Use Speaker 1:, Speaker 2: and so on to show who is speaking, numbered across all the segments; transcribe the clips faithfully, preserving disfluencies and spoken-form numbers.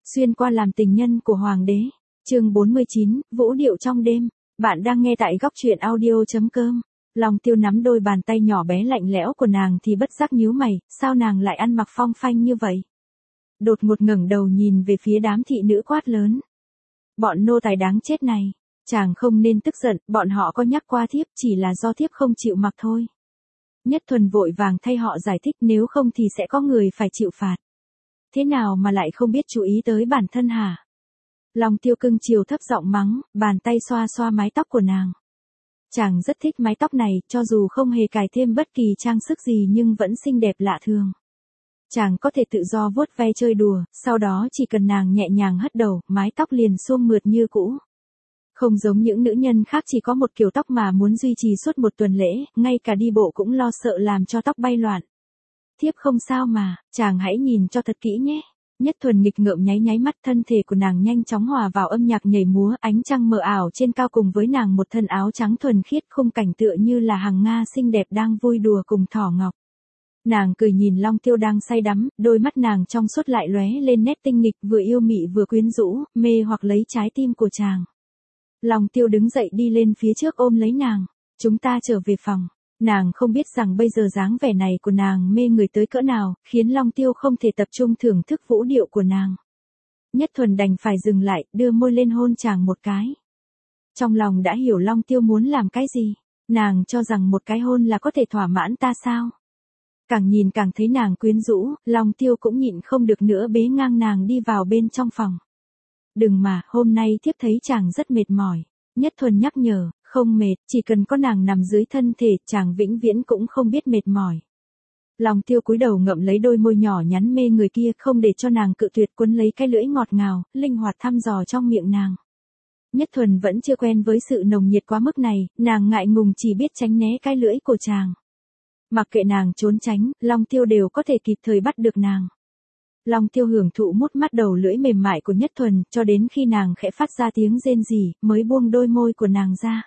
Speaker 1: Xuyên qua làm tình nhân của hoàng đế. Chương bốn mươi chín, vũ điệu trong đêm. Bạn đang nghe tại góc truyện audio chấm com. Long Tiêu nắm đôi bàn tay nhỏ bé lạnh lẽo của nàng thì bất giác nhíu mày, sao nàng lại ăn mặc phong phanh như vậy? Đột ngột ngẩng đầu nhìn về phía đám thị nữ quát lớn. Bọn nô tài đáng chết này, chàng không nên tức giận, bọn họ có nhắc qua thiếp, chỉ là do thiếp không chịu mặc thôi. Nhất Thuần vội vàng thay họ giải thích, nếu không thì sẽ có người phải chịu phạt. Thế nào mà lại không biết chú ý tới bản thân hả? Long Tiêu cưng chiều thấp giọng mắng, bàn tay xoa xoa mái tóc của nàng. Chàng rất thích mái tóc này, cho dù không hề cài thêm bất kỳ trang sức gì nhưng vẫn xinh đẹp lạ thường. Chàng có thể tự do vuốt ve chơi đùa, sau đó chỉ cần nàng nhẹ nhàng hất đầu, mái tóc liền suông mượt như cũ. Không giống những nữ nhân khác chỉ có một kiểu tóc mà muốn duy trì suốt một tuần lễ, ngay cả đi bộ cũng lo sợ làm cho tóc bay loạn. Thiếp không sao mà, chàng hãy nhìn cho thật kỹ nhé. Nhất Thuần nghịch ngợm nháy nháy mắt, thân thể của nàng nhanh chóng hòa vào âm nhạc nhảy múa, ánh trăng mờ ảo trên cao cùng với nàng một thân áo trắng thuần khiết, khung cảnh tựa như là hàng Nga xinh đẹp đang vui đùa cùng thỏ ngọc. Nàng cười nhìn Long Tiêu đang say đắm, đôi mắt nàng trong suốt lại lóe lên nét tinh nghịch, vừa yêu mị vừa quyến rũ, mê hoặc lấy trái tim của chàng. Long Tiêu đứng dậy đi lên phía trước ôm lấy nàng. Chúng ta trở về phòng. Nàng không biết rằng bây giờ dáng vẻ này của nàng mê người tới cỡ nào, khiến Long Tiêu không thể tập trung thưởng thức vũ điệu của nàng. Nhất Thuần đành phải dừng lại, đưa môi lên hôn chàng một cái. Trong lòng đã hiểu Long Tiêu muốn làm cái gì. Nàng cho rằng một cái hôn là có thể thỏa mãn ta sao? Càng nhìn càng thấy nàng quyến rũ, Long Tiêu cũng nhịn không được nữa bế ngang nàng đi vào bên trong phòng. Đừng mà, hôm nay thiếp thấy chàng rất mệt mỏi. Nhất Thuần nhắc nhở, không mệt, chỉ cần có nàng nằm dưới thân thể, chàng vĩnh viễn cũng không biết mệt mỏi. Long Tiêu cúi đầu ngậm lấy đôi môi nhỏ nhắn mê người kia, không để cho nàng cự tuyệt, quấn lấy cái lưỡi ngọt ngào, linh hoạt thăm dò trong miệng nàng. Nhất Thuần vẫn chưa quen với sự nồng nhiệt quá mức này, nàng ngại ngùng chỉ biết tránh né cái lưỡi của chàng. Mặc kệ nàng trốn tránh, Long Tiêu đều có thể kịp thời bắt được nàng. Long Tiêu hưởng thụ mút mắt đầu lưỡi mềm mại của Nhất Thuần, cho đến khi nàng khẽ phát ra tiếng rên rỉ, mới buông đôi môi của nàng ra.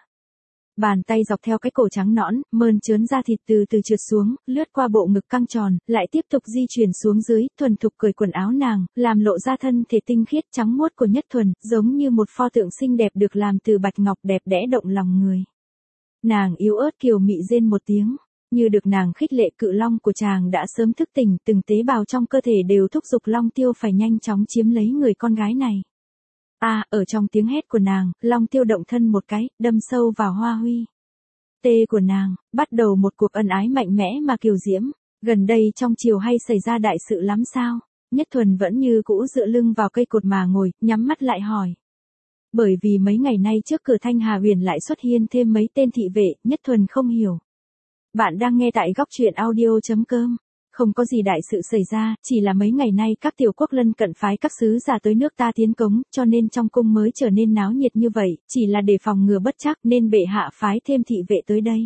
Speaker 1: Bàn tay dọc theo cái cổ trắng nõn, mơn trớn da thịt từ từ trượt xuống, lướt qua bộ ngực căng tròn, lại tiếp tục di chuyển xuống dưới, thuần thục cởi quần áo nàng, làm lộ ra thân thể tinh khiết trắng muốt của Nhất Thuần, giống như một pho tượng xinh đẹp được làm từ bạch ngọc, đẹp đẽ động lòng người. Nàng yếu ớt kiều mị rên một tiếng. Như được nàng khích lệ, cự long của chàng đã sớm thức tỉnh, từng tế bào trong cơ thể đều thúc giục Long Tiêu phải nhanh chóng chiếm lấy người con gái này. À, ở trong tiếng hét của nàng, Long Tiêu động thân một cái, đâm sâu vào hoa huy tê của nàng, bắt đầu một cuộc ân ái mạnh mẽ mà kiều diễm. Gần đây trong triều hay xảy ra đại sự lắm sao? Nhất Thuần vẫn như cũ dựa lưng vào cây cột mà ngồi, nhắm mắt lại hỏi. Bởi vì mấy ngày nay trước cửa Thanh Hà Huyền lại xuất hiện thêm mấy tên thị vệ, Nhất Thuần không hiểu. Bạn đang nghe tại góc truyện audio chấm com. Không có gì đại sự xảy ra, chỉ là mấy ngày nay các tiểu quốc lân cận phái các sứ giả tới nước ta tiến cống, cho nên trong cung mới trở nên náo nhiệt như vậy, chỉ là để phòng ngừa bất trắc nên bệ hạ phái thêm thị vệ tới đây.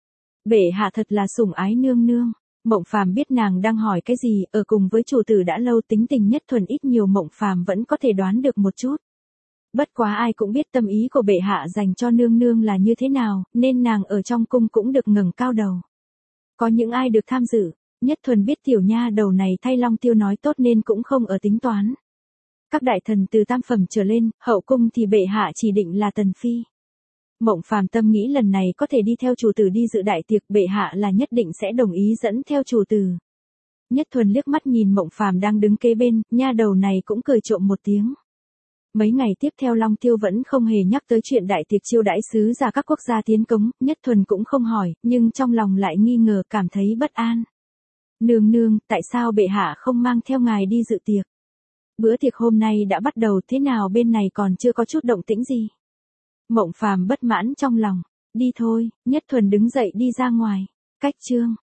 Speaker 1: Bệ hạ thật là sủng ái nương nương. Mộng Phàm biết nàng đang hỏi cái gì, ở cùng với chủ tử đã lâu, tính tình Nhất Thuần ít nhiều Mộng Phàm vẫn có thể đoán được một chút. Bất quá ai cũng biết tâm ý của bệ hạ dành cho nương nương là như thế nào, nên nàng ở trong cung cũng được ngẩng cao đầu. Có những ai được tham dự, Nhất Thuần biết tiểu nha đầu này thay Long Tiêu nói tốt nên cũng không ở tính toán. Các đại thần từ tam phẩm trở lên, hậu cung thì bệ hạ chỉ định là tần phi. Mộng Phàm tâm nghĩ lần này có thể đi theo chủ tử đi dự đại tiệc, bệ hạ là nhất định sẽ đồng ý dẫn theo chủ tử. Nhất Thuần liếc mắt nhìn Mộng Phàm đang đứng kế bên, nha đầu này cũng cười trộm một tiếng. Mấy ngày tiếp theo Long Tiêu vẫn không hề nhắc tới chuyện đại tiệc chiêu đãi sứ giả các quốc gia tiến cống, Nhất Thuần cũng không hỏi, nhưng trong lòng lại nghi ngờ, cảm thấy bất an. Nương nương, tại sao bệ hạ không mang theo ngài đi dự tiệc? Bữa tiệc hôm nay đã bắt đầu, thế nào bên này còn chưa có chút động tĩnh gì? Mộng Phàm bất mãn trong lòng. Đi thôi. Nhất Thuần đứng dậy đi ra ngoài. Cách chương.